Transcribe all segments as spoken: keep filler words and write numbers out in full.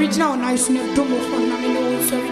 original nice ne domo for na me no sorry.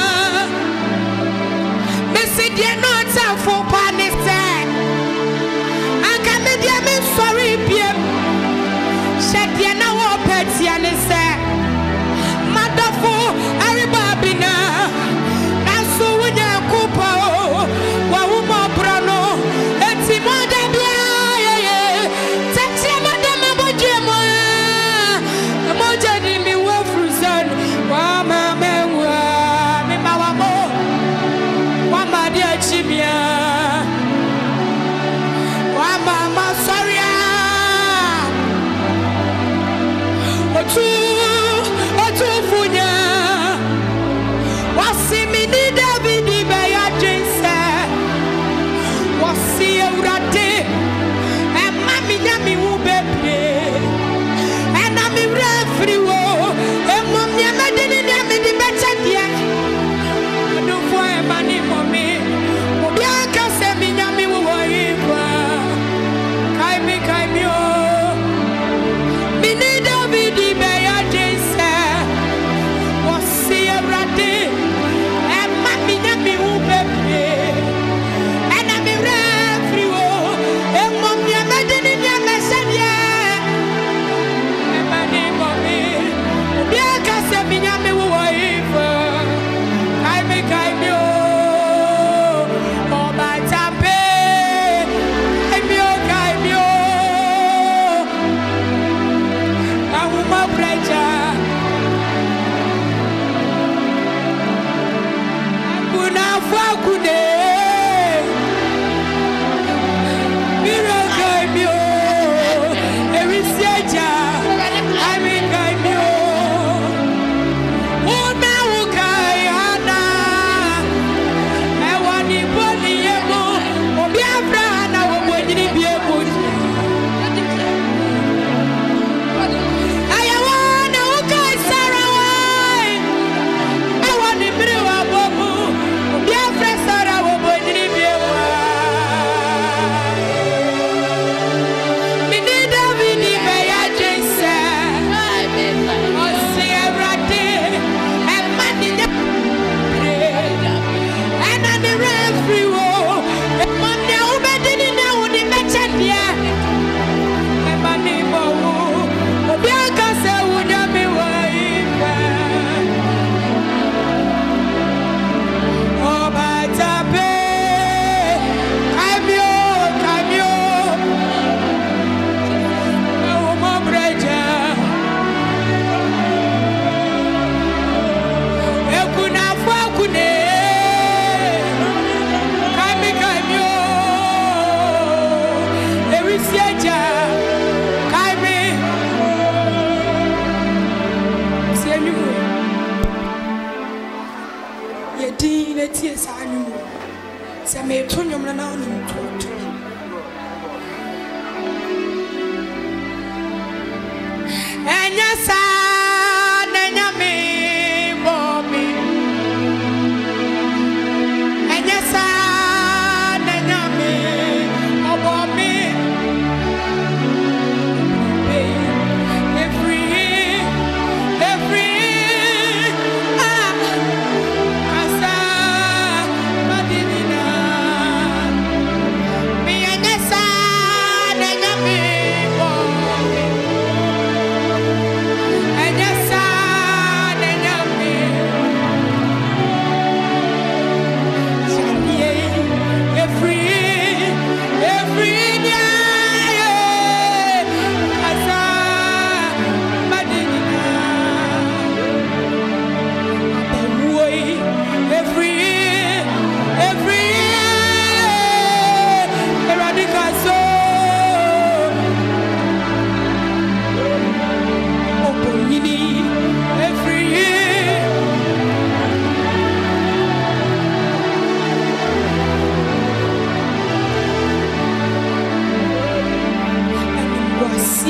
Dear, not for panic.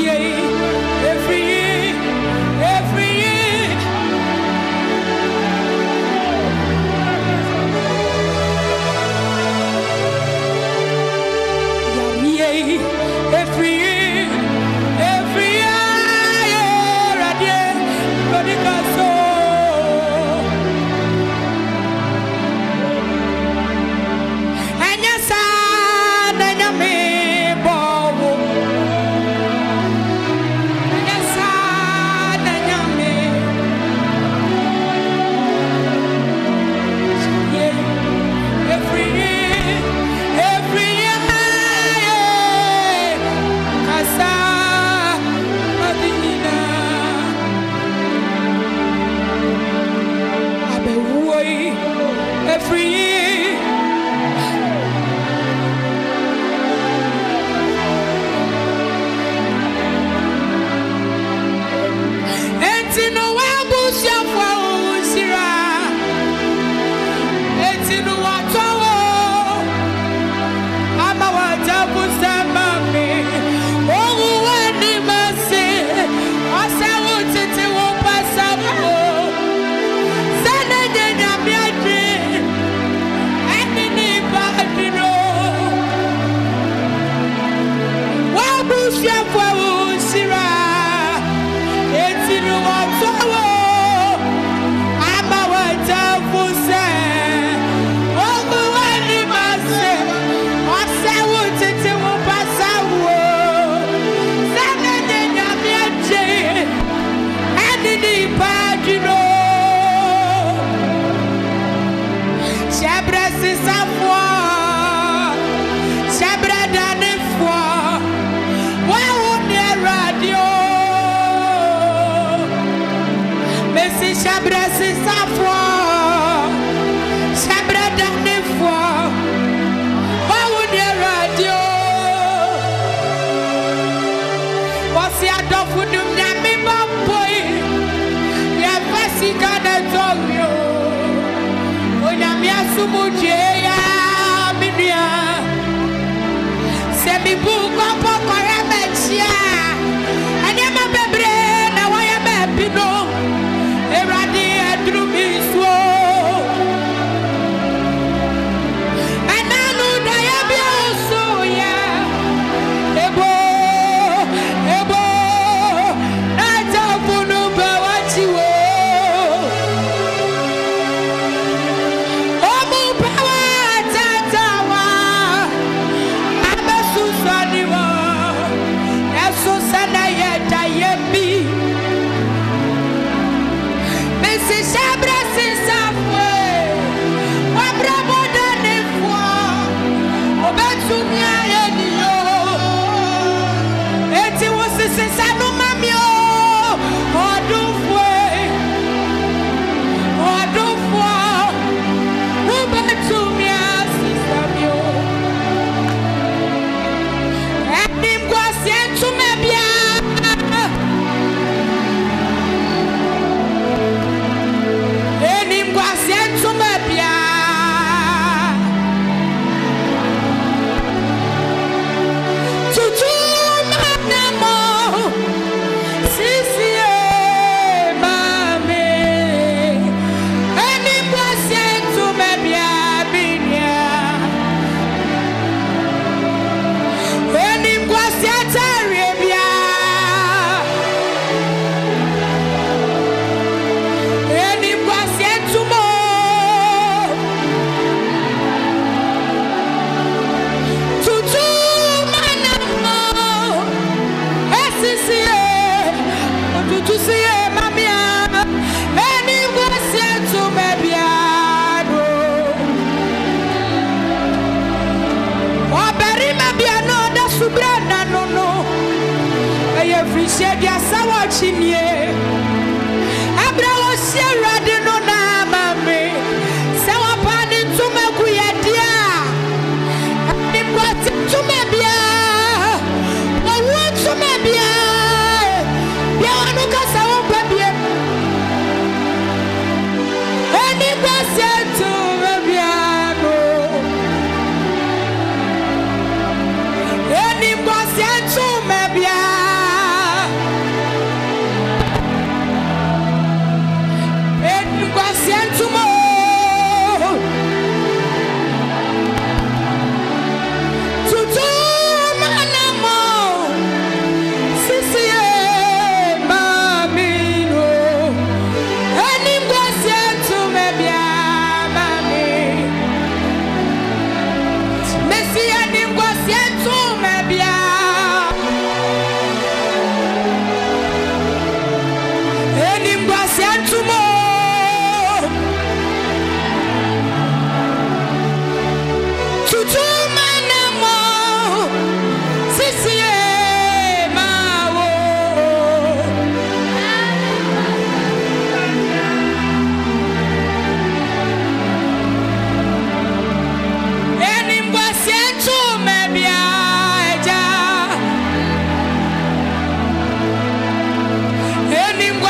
Eni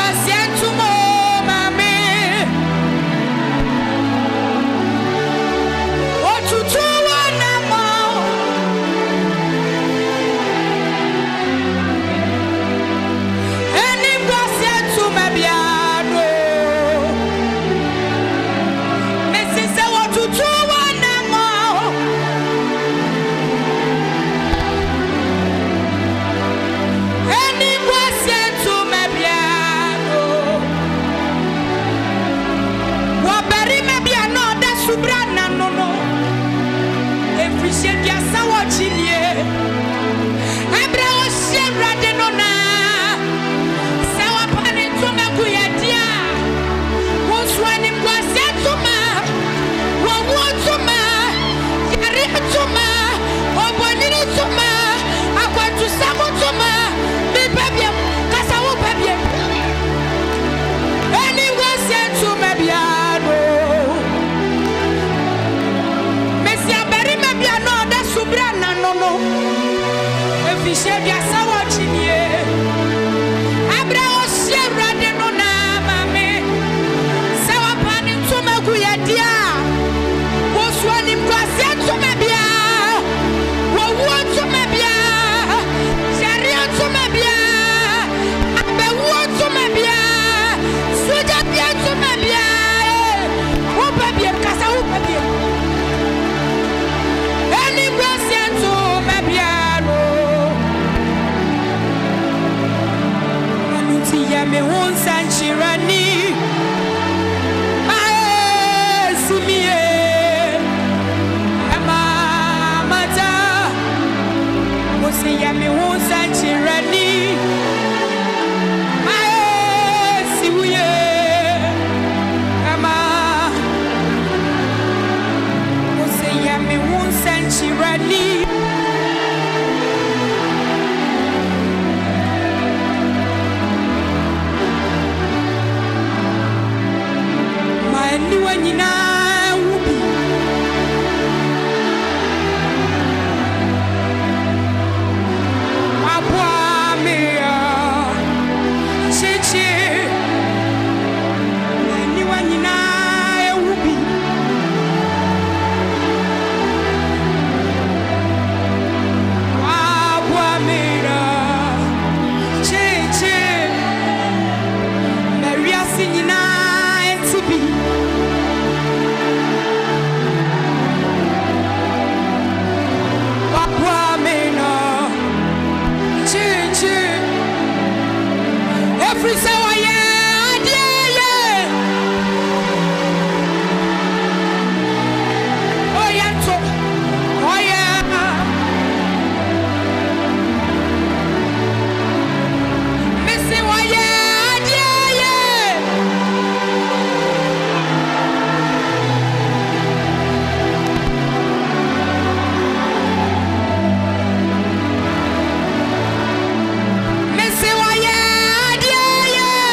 yeah.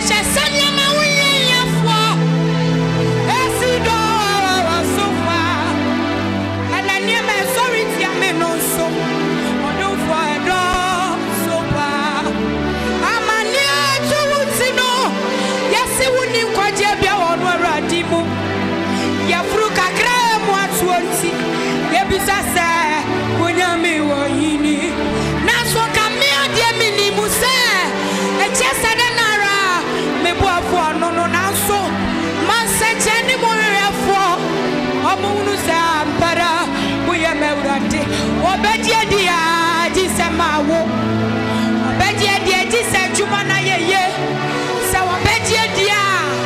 Obedia dia dise mawo obedia dia dise juma na yeye se obedia dia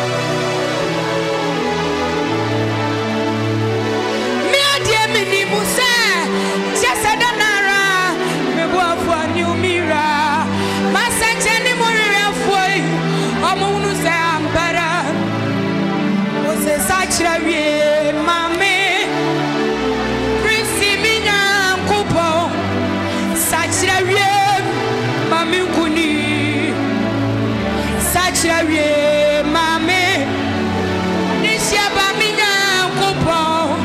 mi adie mini musa chese danara me bo afo ani umira masenche ni mo rere foi omo unu se ambara o se sachira wie mame Mami kuni Sacharie mame Nisha baminya kopo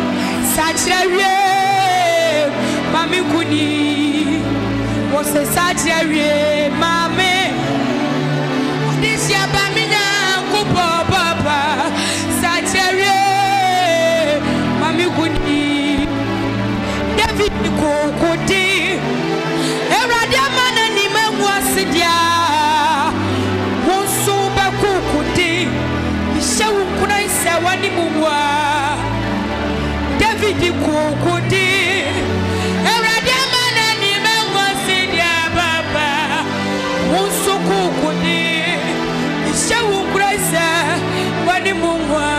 Sacharie Mami kuni Wose sacharie mame Nisha baminya kopo papa Sacharie Mami kuni David kokoti Sidia Wonso ba kukuti Mishawu kuna isa wani muwa David kukuti Erade mana ni mewa sidia baba Wonso kukuti Mishawu kuna isa wani muwa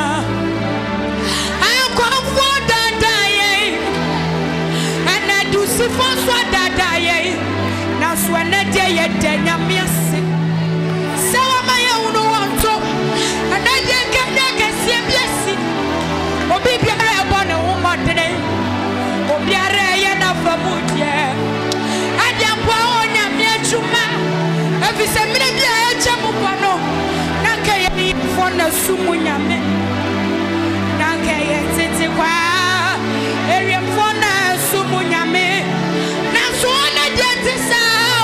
Ayakwa mfwa dadaye Anadusi fonswa dadaye Swene de ye de nyamiase Sawa maya unu wanto Anaje kende kesi biasi Obi biare ebone umodene Obiare ye na famudye Adia mwa onya miechuma Evise mine bia eche mupano Nanke ye ni fona sumu nyame Nanke ye titi kwa Eri mfona sumu nyame Nansuone dientisa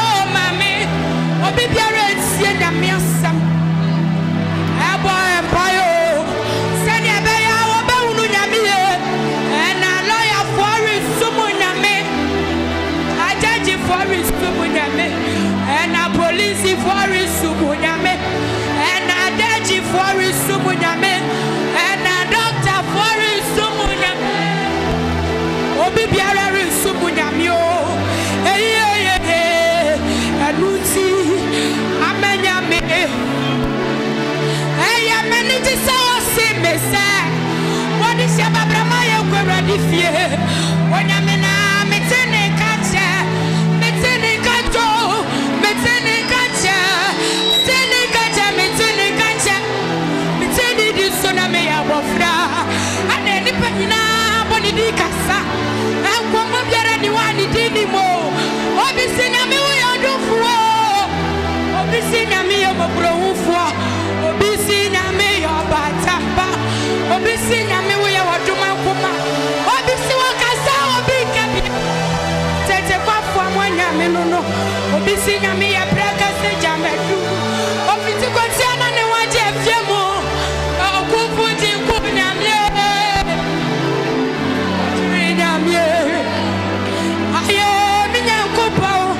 Obi biara nsie na miasam Ebo empire Sani ebeya obe unu nyamiye Ena lawyer for sumu nyame Ajaji for sumu nyame Ena police for sumu nyame Ena deji for sumu nyame Ena doctor for sumu nyame Obi biara sumu nyamyo Eye eye Anuti Amenyame Eya meniti sawa si mese Wadi shaba brama ye kwe radi fie Wanyamena metene kache Metene kacho Metene kache Metene kache Metene kache Metene disona me ya wafra Ane nipa nina Boni di kasa Kwa mwabiara ni wani dini mo Obisi nyame uya dufuo Obisi nyame yo mabrohufo Obisi nyame yo batamba Obisi nyame uya waduma kuma Obisi wakasa obikabi Tete kwa fwa mwa nyame nuno Obisi nyame ya braka se jamedu Obisi kwa tiana ni waje fiemo Okufuji kunyamye Nyamye Aye minya kupa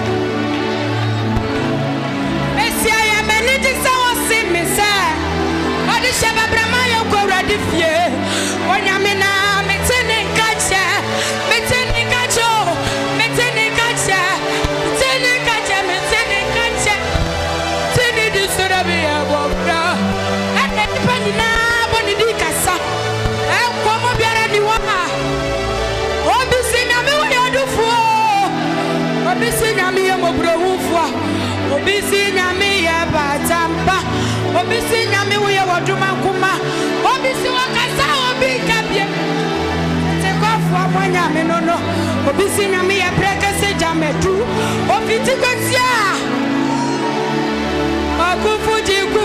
Esia ya meniti sawa simisa Odi shaba brama yo kwa radifye Onyamina metene kacha Metene kacho Metene kacha Metene kacha Metene kacha Tene disura biya wabra Ate nipani na boni di kasa Kwa mobiara ni wama Obisi nyame uya dufuo Obisi nyame ya mobrohufwa Obisi nyame ya batamba Obisi nyame uya waduma kuma Obisi wakasa obi kabye Teko fwa mwa nyame nono Obisi nyame ya breke se jametu Obiti kwa siya Okufuji kwa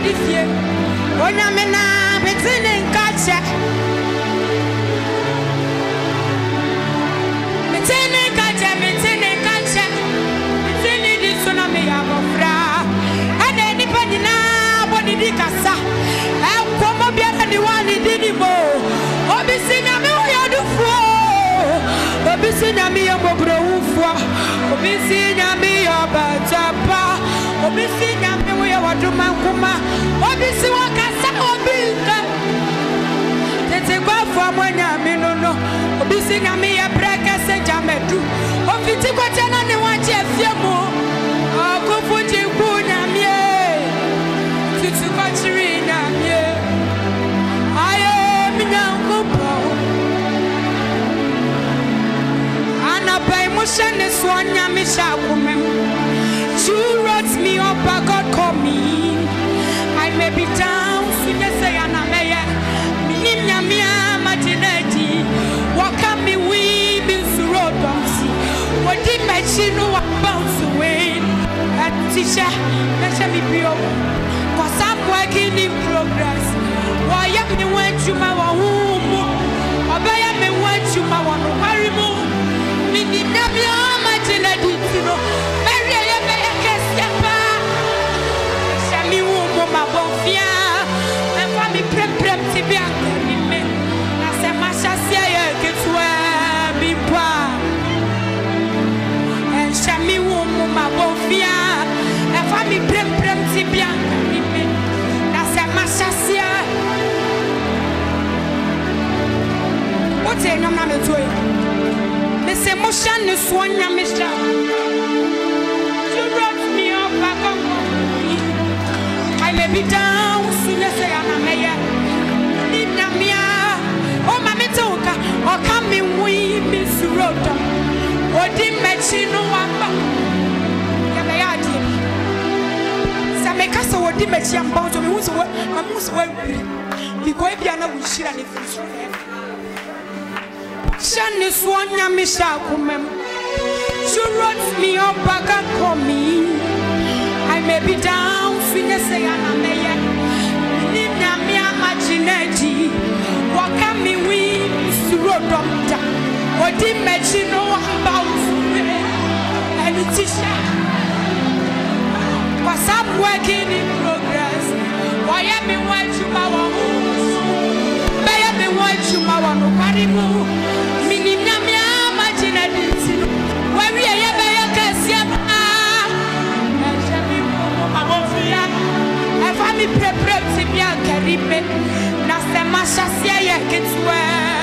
ready fear. When I'm in a beginning, gotcha. Meeting, gotcha, meeting, gotcha. Meeting this tsunami of a fra. And anybody now, what did he cassa? I'll come up here and the one he didn't more. Obviously, I'm going to fall. Obviously, I'm going to go. Obviously, I'm going to go. Obisi nyame wo ye waduma kuma obisi wakasa obinka tete kwa fo nyame no no obisi nyame ye breka se jamedu ofiti kwa tena ni wache fiemu akufuji ku nyame tutu kwa chiri nyame aye minyankupo ana pai mushane so nyame sha kumem. You wrote me up, but God called me. I may be down, so you say I'm a mayor. Minya mia matinati. What can me we be road on see? What did my chino bounce away? At teacher, let me be over. Cause I'm working in progress. Why you me went to my home? Obey me went to my one. Worry more. Minya mia matinati. Ma bonfia, me fa mi prem prem ti bien mi me. Na se ma chassia ye que toi mi pa. En chami wo ma bonfia, me fa mi prem prem ti bien mi me. Na se ma chassia. Ote nyam na me toy. Me se mo chan ne sonya me cha. You brought me up back on. I may be down, soon as I am a mayor. Nina mia, oh, mammy toka, or come in with Miss Rota, or did mention no one. Yamayadi. Samekasa or did mention about me, who's what I must well be. Because Biana will share the fish. Shani Swanya Mishakumem. She wrote me up back and call me. I may be down, finish say I'm a mayor. Nina mia machineji. What can me we Mister Doctor? What did mention no about and the teacher? Cause I'm working in progress. Why am I want to my one? Why am I want to my one? Parimu. Minina mia machineji. Where we are, famille prépare c'est bien caribé na se machassia ya ketwa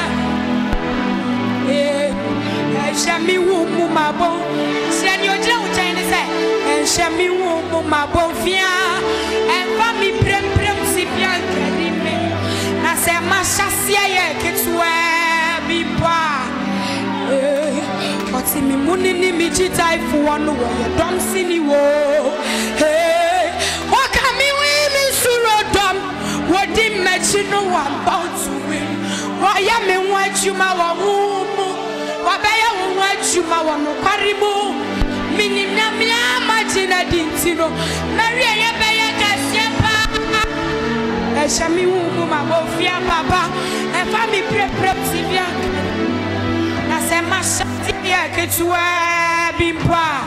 eh chami wu mu mabo si ani ojira u chaine se chami wu mu mabo via en famille prépare c'est bien caribé na se machassia ya ketwa bipa eh oti mi munini mi chitai fu wonu wo ye dom sini wo eh what did you know about to win? Why am I want you my womb? Why I want you my one paribu? Meaning Namia Martina Dintino, Maria Baya Cassiapa, a Shami Wuma Bofia Papa, and family prep Sivia. Nasema Shatia Ketua Bimpa,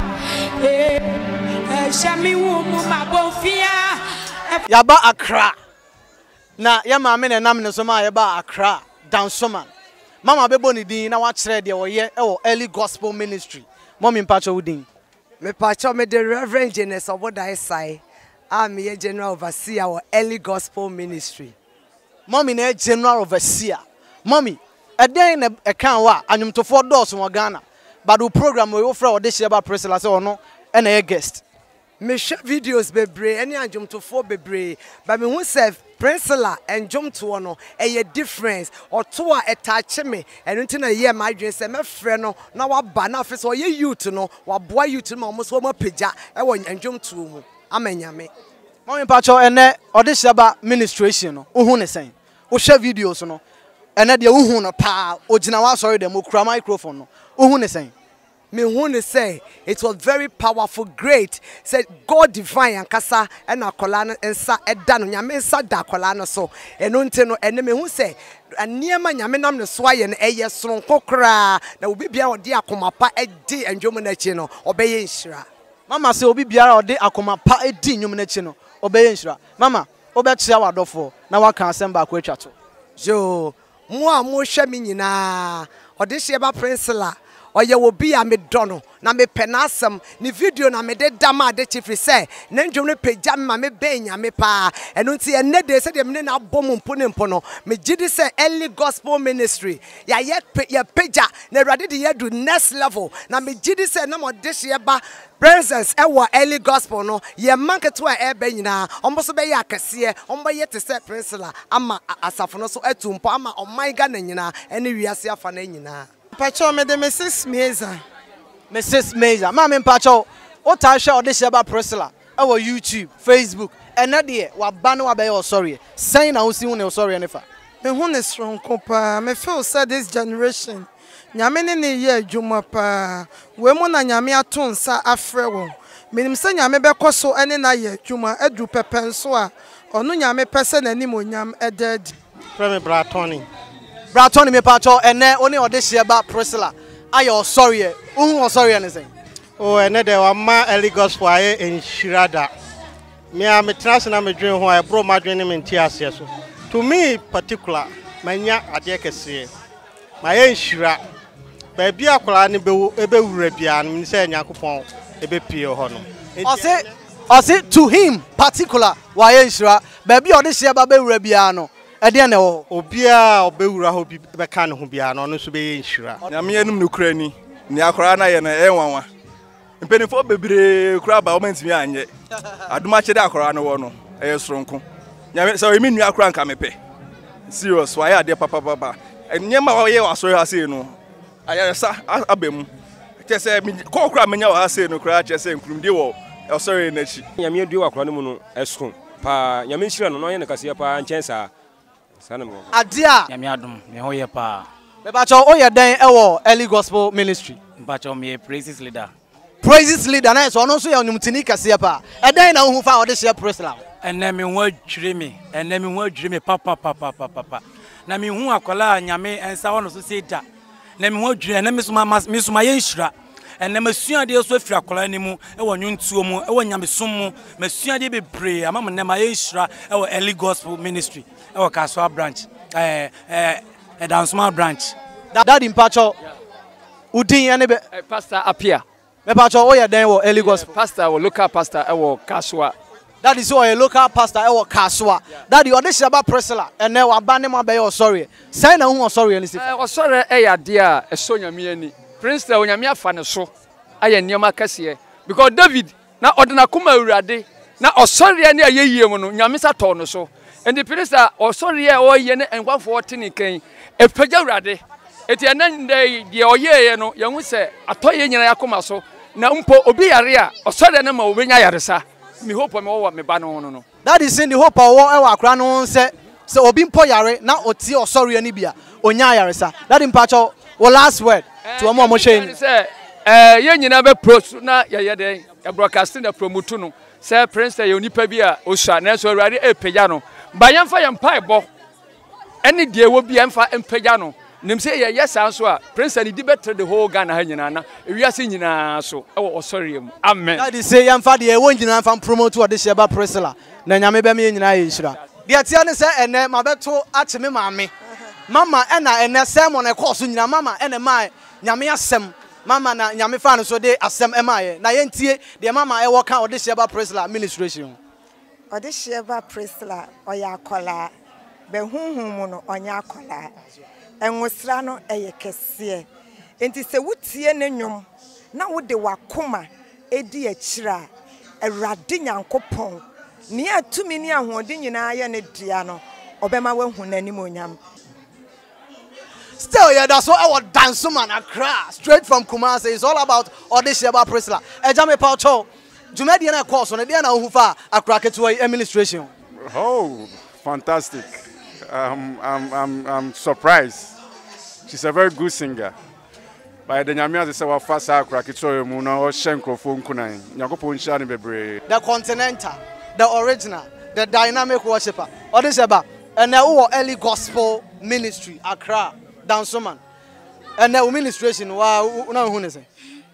a Shami Wuma Bofia, Yaba Accra. Na ya maame na nam ne so ma ye ba Accra Dansoman mama bebo ni din na wa kire de wo ye e wo Early Gospel Ministry mommy mpacho wudin me pacho me the Reverend Genes Obodai Sai am ye General Overseer wo Early Gospel Ministry mommy na General Overseer mommy e den na e kan wa anyumtofo dos wo Ghana but the program we offer wo de sheba Priscilla say ono e na ye guest me share videos bebre any anyumtofo bebre but me hu serve Priscilla and jump to one a difference or two a touch me and until a year my dream say my friend no now what banner face or you to know what boy you to know almost one more pija I want and jump to Amenyame. Mommy Pacho and or this about ministration no uhune saying o share videos no and that the uhuna pa o jinawa sorry them o microphone no uhune saying me who say it was very powerful, great. Said God divine and kasa and akolana and sa edano nyame sa da akolana so enunte no ene me who say aniema nyame nam ne so aye no eye soronko kra na obi bia odi akomapa edi enjomo na chi no obeye nhira. Mama say obi biara odi akomapa edi enjomo na chi no obeye nhira. Mama obetia wadofo na waka asem ba ko atwa to. Jo mo a mo hwe me nyina odi hye ba Prinsila oye wo bi a me dono na me penasem ni video na me de dama de chifri say na ndwom no pagya me ma me benya me pa eno nti ene de se de me na abom mpo ne mpo no me gidi say early gospel ministry ya ye ya pagya na Awurade de ye do next level na me gidi say na mo de hye ba presence ewo early gospel no ye manketo a ebe nyina ombo so be ya akese ombo ye te say Prinsila ama asafo no so atumpo ama omaiga na nyina ene wiase afa na nyina. Pacho me de Missus Meza. Missus Meza. Mama Pacho, o ta hwe audition ba Prinsila. E wo YouTube, Facebook. Ena de wa ba no abaye o sorry. Sen na wo si hu ne o sorry nefa. Me hu ne stronko pa. Me feel say this generation. Nyame ne ne ye adwuma pa. We mu na nyame ato nsa afre wo. Menim se nyame be koso ene na ye adwuma adu pepen so a. Onu nyame pese na ni monyam edadi. Frame Bratoni. Bratoni me Pacho ene oni audition ba Prinsila. Aye o sorry. Uhu o sorry anything. Oh, ene de wa ma early gospel aye enhirada. Me a me trans na me dwen ho aye bro ma dwen ne me nti ase so. To me particular, manya ade kese. Ma ye enhira. Ba bia akola ne be ebe wura bia no se Yakobon ebe pie ho no. O say o say to him particular wa ye enhira. Ba bia audition ba be wura bia no. Ede na wo obia obewura ho bi be ka ne ho bia no no so be enhira. Nyame enum no kura ni. Ni akora na ye na enwanwa. Mpenifo bebre kura ba o mantimi anye. Aduma chede akora no wo no eye soronko. Nyame so emi nua akora nka mepe. Serious why ade papa papa. Nyema wo ye wasori ha sei no. Ayaresa abemu. Chese ko kura menya wo ha sei no kura chese nkurumde wo osori na chi. Nyame adu akora no mu no esko. Pa nyame nhira no no ye ne kase pa nchensa. Sana mo. Adia. Nyame adom me ho ye pa. Me Pacho o ye den e wo early gospel ministry. Pacho me praises leader. Praises leader na so no so ye onumtini kase pa. E den na hu fa o de share Prinsila. Ene me ho adwire me, ene me ho adwire me papa papa papa. Na me hu akola nyame ensa ho no so se da. Na me ho adwire na me suma me suma ye nhira. Ene masua de so afira akola ni mu e wo nwontuo mu e wo nyamesom mu masua de bebre ama me na ma ye nhira e wo early gospel ministry e wo Kaswa branch eh eh e Dansuma branch. Daddy Pacho udin ene be Pastor Apia. Me Pacho o ye den wo early gospel. Pastor wo local pastor e wo Kaswa. That is why a local pastor e wo Kaswa. That you audition ba Prinsila ene wa ba ne ma be yo sorry. Say na hu o sorry any say. Eh o sorry e ya de a e so nyame ani. Prinsila o nyame afa ne so aye niam akase because David na odena kuma awurade na o sorry ani ayeyie mu no nyame sa to no so. And the Prinsila o sorry e o ye ne enkwafo tini kan e pagya awurade. Eti enen de de oyeye no ye hu se atoye nyina yakoma so na mpo obi yare a o sorry ne ma obenya yaresa. Me hope me wo me ba no no no. That is in the hope of wo e wa akra no se se obi mpo yare na oti o sorry ani bia onya yaresa. That in Pacho wo last word to omo omo shey say eh ye nyina be pro na ye ye den e broadcasting the promote no say Prinsila ye onipa bi a osua na so awurade e pagya no ba yemfa ye mpa ebo ene de wo bi yemfa empagya no nim say ye yes so a Prinsila ni di better the whole Ghana ha nyina na ewiase nyina so e wo sorry am amen. That is say yemfa de e wo nyina fa promote wo de share ba Prinsila na nyame be me nyina ye nhira de tia ne say ene ma beto ache me maame mama ena ene sermon e course nyina mama ene mai nyame asem mama na nyame fa no so de asem e mai na ye ntie de mama e wo kan o de share ba Prinsila administration o de share ba Prinsila o ya akola be hunhun mu no onya akola enwosra no eye kese enti se wutie ne nwom na wo de wakoma edi akira Awurade Nyankopon ni atumi ni ahode nyina ye ne dia no obema wahu nanim onyam. Still, yeah, that's what our dance man Accra, straight from Kumasi. It's all about audition about Prinsila. Ejame Pacho, Jumedi na course on the day na ufa Accra to administration. Oh, fantastic! Um, I'm, I'm, I'm surprised. She's a very good singer. By the Nyamia say wa fa sa akra kitso mu na o hye nkrofo nkunan. Nyankopon hia ne bebre. The Continental, the original, the dynamic worshipper. Odiseba, and now early gospel ministry, Accra, Dansoman. And now administration, wow, no one is it.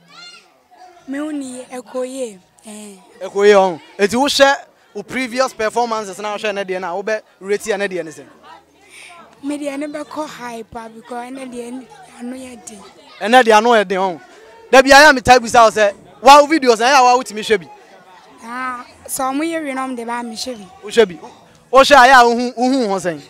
Me Ekoye. Ekoye on. It will share previous performances now share Nadia now, be reti and Nadia anything. Media never call hyper because I know your day. And Nadia I know your day on. There be I am type with us, wow videos, I want to me shebi. Ah, so we hear on the bar, Michelle. Shebi. O share ya who who was saying.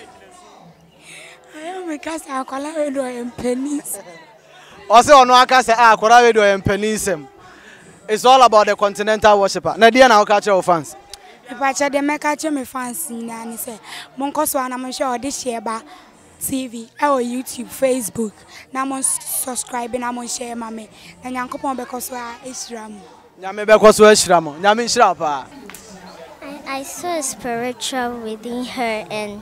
I am a cast our color and pennies. Also, no, I can say, ah, Korawedo and Penism. It's all about the Continental worshipper. Nadia now catch your fans. If I try to make catch me fancy, and say, Monkoso, and I'm sure this year by T V, or YouTube, Facebook. Now I'm subscribing, I'm on share, mammy. And Yankopon because I is Ram. Yame because we is Ram. Yamin Shrapa. I saw a spiritual within her and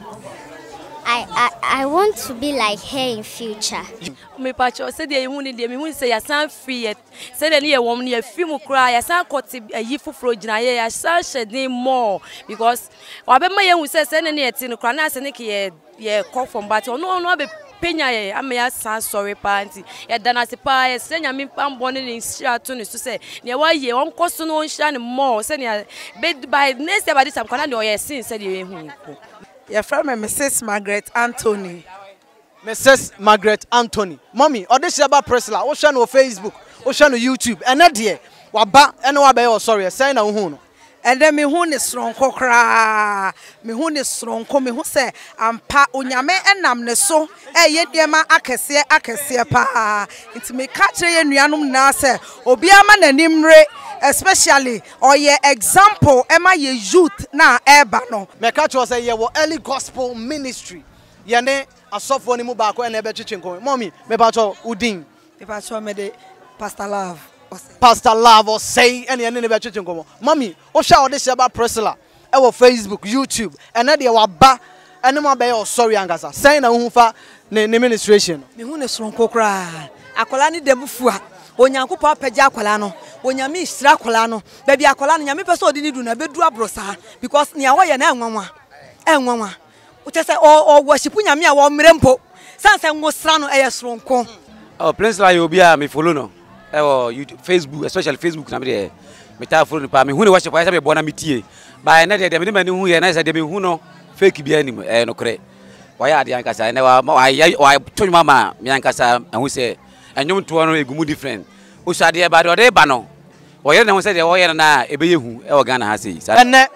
I, I I want to be like her in future. Me pacho said the woman in the me say ya san free it. Said the near woman near film cry ya san cut a ye for frogina ya san shedding more because wabema ye who says any near tin crana seneki ye ye call from but no no be penya ye amaya san sorry party. Ya dana se pa ye senya me am born in share to to say near why ye on cost no shine more senya bed by next year by this time crana no ye sin said ye hu. Your friend Missus Margaret Anthony. Missus Margaret Anthony. Mommy, Odishaba Presla, Ocean on Facebook, Ocean on YouTube, and that dear, Waba, and Wabe, or sorry, sign a hoon. And then me who is strong cocra, me who is strong, come who say, and pa unyame and namne so, eh, yet dear ma akasia akasia pa. It's me catch a yanum nase, Obiaman and Nimre. Especially or your example, am I a youth now? Ebano. Me catch was a ye early gospel ministry. Yane a soft one mubako and ebe chichinko. Mommy, me bacho udin. If I show me the Pastor Love. Pastor Love or say any any ebe chichinko. Mommy, o shout this about Priscilla. Ewo Facebook, YouTube, and then they were ba and no be or sorry angasa. Say na unfa ne administration. Me hu ne sonko kra. Akola ni demufua. Onyankopɔ apagya akwala no onyame isira akwala no ba bi akwala no nyame pese odi ni du na bedu abrosa because nia wo ye na enwanwa enwanwa utese o worship nyame a wo mrempo sanse ngosra no eye soronko. Oh place la yo bia me follow no e wo YouTube Facebook especially Facebook na me de me ta follow pa me hu ne worship ya me bona me tie ba na de de me mani hu ye na say de me hu no fake bia ni e no kre wa ya de ankasa na wa wa tonyu mama me ankasa hu say enyum to no egumu different o sade ba de ba no o yere na ho say de o yere na ebeye hu e o Ghana ha sei enne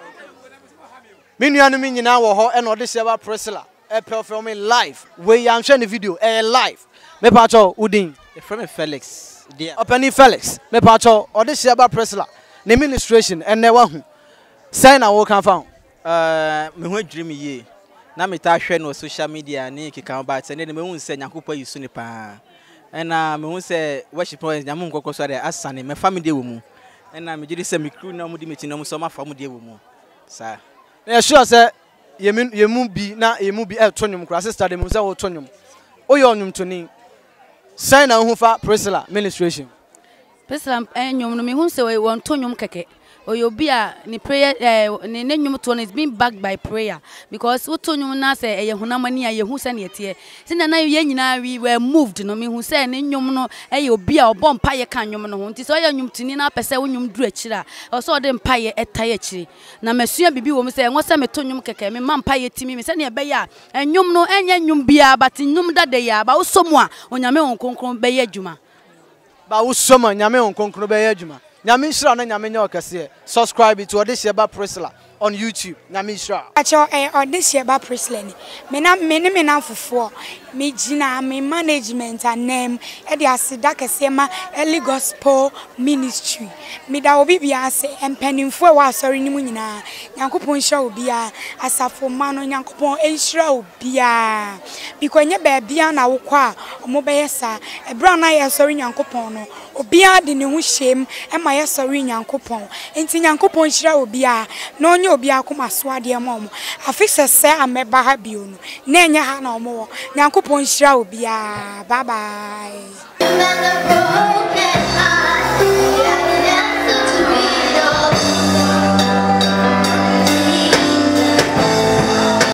me nuanu me nyina wo ho e no de Sheba Priscilla e performing live we am share the video e live me pa cho udin the friend Felix dear openi Felix me pa cho o de Sheba Priscilla ne administration enne wa hu say na wo kan fa uh me hu dream ye na me ta hwe no social media ni kika ba tse ne me hu se nyakopa yisu ni pa and uh, me who say worship points, Yamun Coco, so as Sunny, my family woman. And I'm just a crew no mudimity no so my family woman. Sir, yeah, sure, sir. You mean you move be now, you move be at Tonium, Crassus, study Musa Tonium. Oh, you're on to me. Sign out who for Priscilla administration. Priscilla, and you know me who say we want Tonium Keke. Or you'll be a ni prayer, ni name tone is being backed by prayer because what told you now say a Hunamania, a who send it here. Since I know we were moved, no me who said, and you know, a you'll be a bomb pie can you know, so I am to Nina Pesa when you dretch or so them pie at Tayachi. Now, Monsieur Bibi will say, what's a metonium cake, me man pie to me, send a bear, and you know, and you be a but in num that they are about someone on your own concrete bay juma. But someone Yamen concrete bay juma. Nyamishra na nyamenyo kase subscribe to Odisheba Priscilla on YouTube Nyamishra acho eh Odisheba Priscilla ni me na me ne me na fofo me gina me management and name e de aseda kase ma early gospel ministry me da obi bia se empanimfo e wa asori ni mu nyina Nyankopon hira obi a asafo ma no Nyankopon enhira obi a bikonye ba bia na wokọ a omo be yesa e bra na ye asori Nyankopon no obi a de ne hu shem e ma ye asori Nyankopon enti Nyankopon hira obi a no onye obi akoma so ade mom afise se ameba ha bio no na enya ha na omo Nyankopon hira obi a bye bye. mend a broken heart. Yeah.